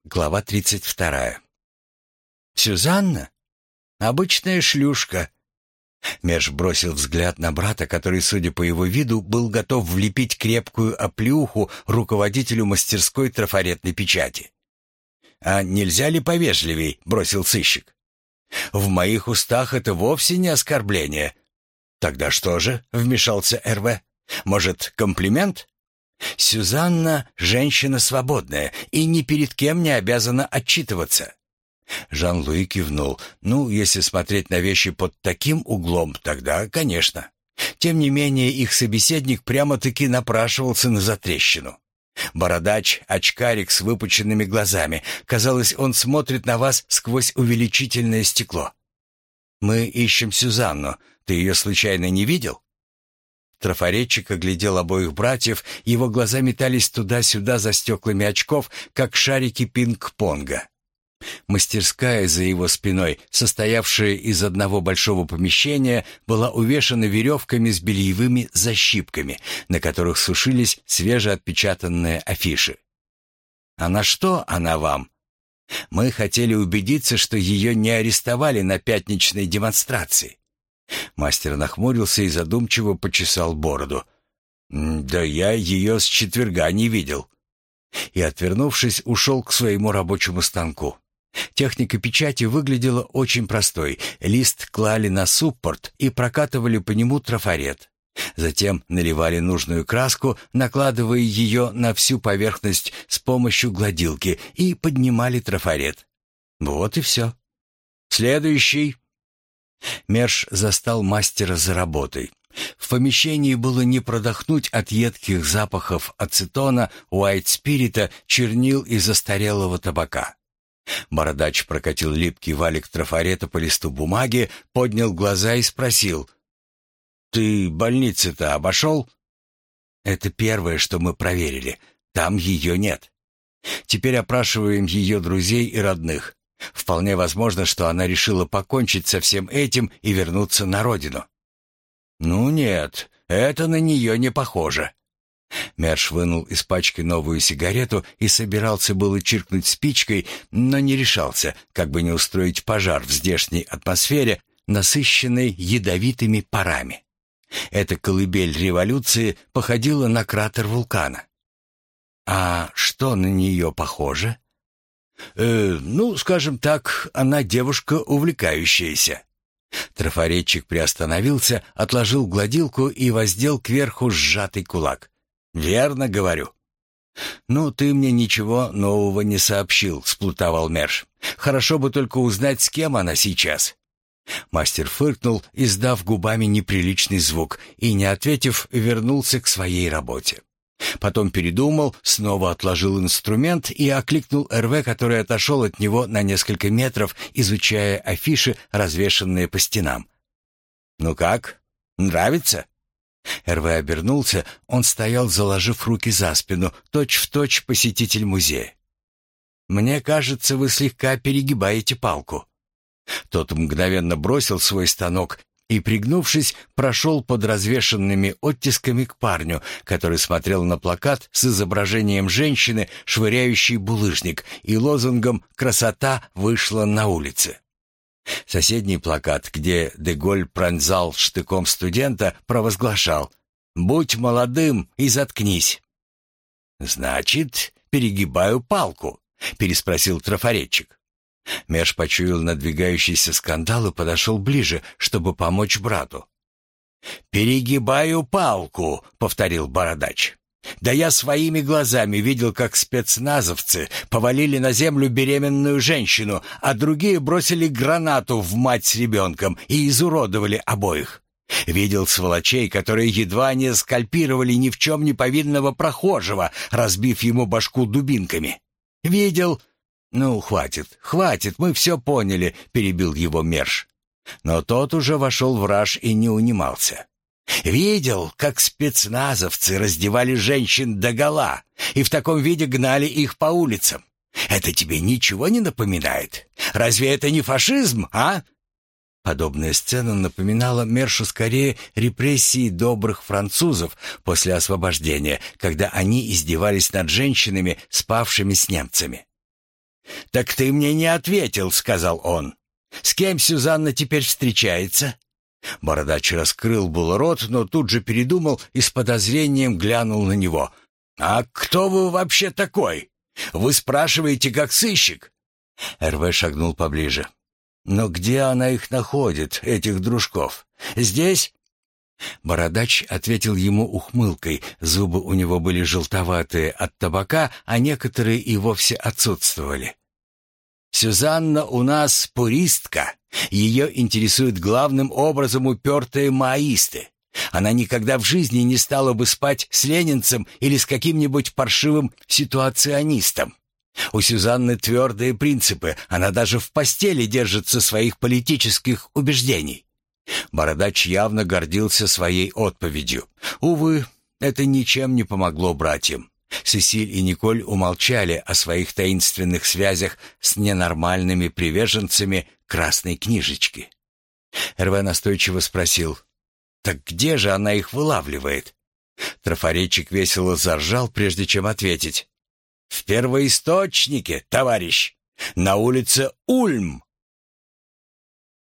Глава 32. «Сюзанна? Обычная шлюшка». Мерш бросил взгляд на брата, который, судя по его виду, был готов влепить крепкую оплеуху руководителю мастерской трафаретной печати. «А нельзя ли повежливей?» — бросил сыщик. «В моих устах это вовсе не оскорбление». «Тогда что же?» — вмешался РВ. «Может, комплимент?» «Сюзанна — женщина свободная и ни перед кем не обязана отчитываться». Жан-Луи кивнул. «Ну, если смотреть на вещи под таким углом, тогда, конечно». Тем не менее, их собеседник прямо-таки напрашивался на затрещину. Бородач, очкарик с выпученными глазами. Казалось, он смотрит на вас сквозь увеличительное стекло. «Мы ищем Сюзанну. Ты ее случайно не видел?» Трафаретчик оглядел обоих братьев, его глаза метались туда-сюда за стеклами очков, как шарики пинг-понга. Мастерская за его спиной, состоявшая из одного большого помещения, была увешана веревками с бельевыми защипками, на которых сушились свежеотпечатанные афиши. «А на что она вам?» «Мы хотели убедиться, что ее не арестовали на пятничной демонстрации». Мастер нахмурился и задумчиво почесал бороду. «Да я ее с четверга не видел». И, отвернувшись, ушел к своему рабочему станку. Техника печати выглядела очень простой. Лист клали на суппорт и прокатывали по нему трафарет. Затем наливали нужную краску, накладывая ее на всю поверхность с помощью гладилки и поднимали трафарет. Вот и все. «Следующий». Мерш застал мастера за работой. В помещении было не продохнуть от едких запахов ацетона, уайт-спирита, чернил и застарелого табака. Бородач прокатил липкий валик трафарета по листу бумаги, поднял глаза и спросил: «Ты больницы-то обошел?» «Это первое, что мы проверили. Там ее нет. Теперь опрашиваем ее друзей и родных. Вполне возможно, что она решила покончить со всем этим и вернуться на родину». «Ну нет, это на нее не похоже». Мерш вынул из пачки новую сигарету и собирался было чиркнуть спичкой, но не решался, как бы не устроить пожар в здешней атмосфере, насыщенной ядовитыми парами. Эта колыбель революции походила на кратер вулкана. «А что на нее похоже?» «Ну, скажем так, она девушка увлекающаяся». Трафаретчик приостановился, отложил гладилку и воздел кверху сжатый кулак. «Верно говорю». «Ну, ты мне ничего нового не сообщил», — сплутовал Мерш. «Хорошо бы только узнать, с кем она сейчас». Мастер фыркнул, издав губами неприличный звук, и, не ответив, вернулся к своей работе. Потом передумал, снова отложил инструмент и окликнул РВ, который отошел от него на несколько метров, изучая афиши, развешанные по стенам. «Ну как? Нравится?» РВ обернулся, он стоял, заложив руки за спину, точь-в-точь посетитель музея. «Мне кажется, вы слегка перегибаете палку». Тот мгновенно бросил свой станок и, пригнувшись, прошел под развешанными оттисками к парню, который смотрел на плакат с изображением женщины, швыряющей булыжник, и лозунгом «Красота вышла на улице». Соседний плакат, где Деголь пронзал штыком студента, провозглашал: «Будь молодым и заткнись». «Значит, перегибаю палку?» — переспросил трафаретчик. Мерш почуял надвигающийся скандал и подошел ближе, чтобы помочь брату. «Перегибаю палку», — повторил бородач. «Да я своими глазами видел, как спецназовцы повалили на землю беременную женщину, а другие бросили гранату в мать с ребенком и изуродовали обоих. Видел сволочей, которые едва не скальпировали ни в чем не повинного прохожего, разбив ему башку дубинками. Видел...» «Ну, хватит, мы все поняли», — перебил его Мерш. Но тот уже вошел в раж и не унимался. «Видел, как спецназовцы раздевали женщин догола и в таком виде гнали их по улицам. Это тебе ничего не напоминает? Разве это не фашизм, а?» Подобная сцена напоминала Мершу скорее репрессии добрых французов после освобождения, когда они издевались над женщинами, спавшими с немцами. «Так ты мне не ответил», — сказал он. «С кем Сюзанна теперь встречается?» Бородач раскрыл был рот, но тут же передумал и с подозрением глянул на него. «А кто вы вообще такой? Вы спрашиваете, как сыщик?» РВ шагнул поближе. «Но где она их находит, этих дружков? Здесь?» Бородач ответил ему ухмылкой. Зубы у него были желтоватые от табака, а некоторые и вовсе отсутствовали. «Сюзанна у нас пуристка. Ее интересуют главным образом упертые маоисты. Она никогда в жизни не стала бы спать с ленинцем или с каким-нибудь паршивым ситуационистом. У Сюзанны твердые принципы, она даже в постели держится своих политических убеждений». Бородач явно гордился своей отповедью. Увы, это ничем не помогло братьям. Сесиль и Николь умолчали о своих таинственных связях с ненормальными приверженцами красной книжечки. РВ настойчиво спросил: «Так где же она их вылавливает?» Трафаретчик весело заржал, прежде чем ответить: «В первоисточнике, товарищ, на улице Ульм».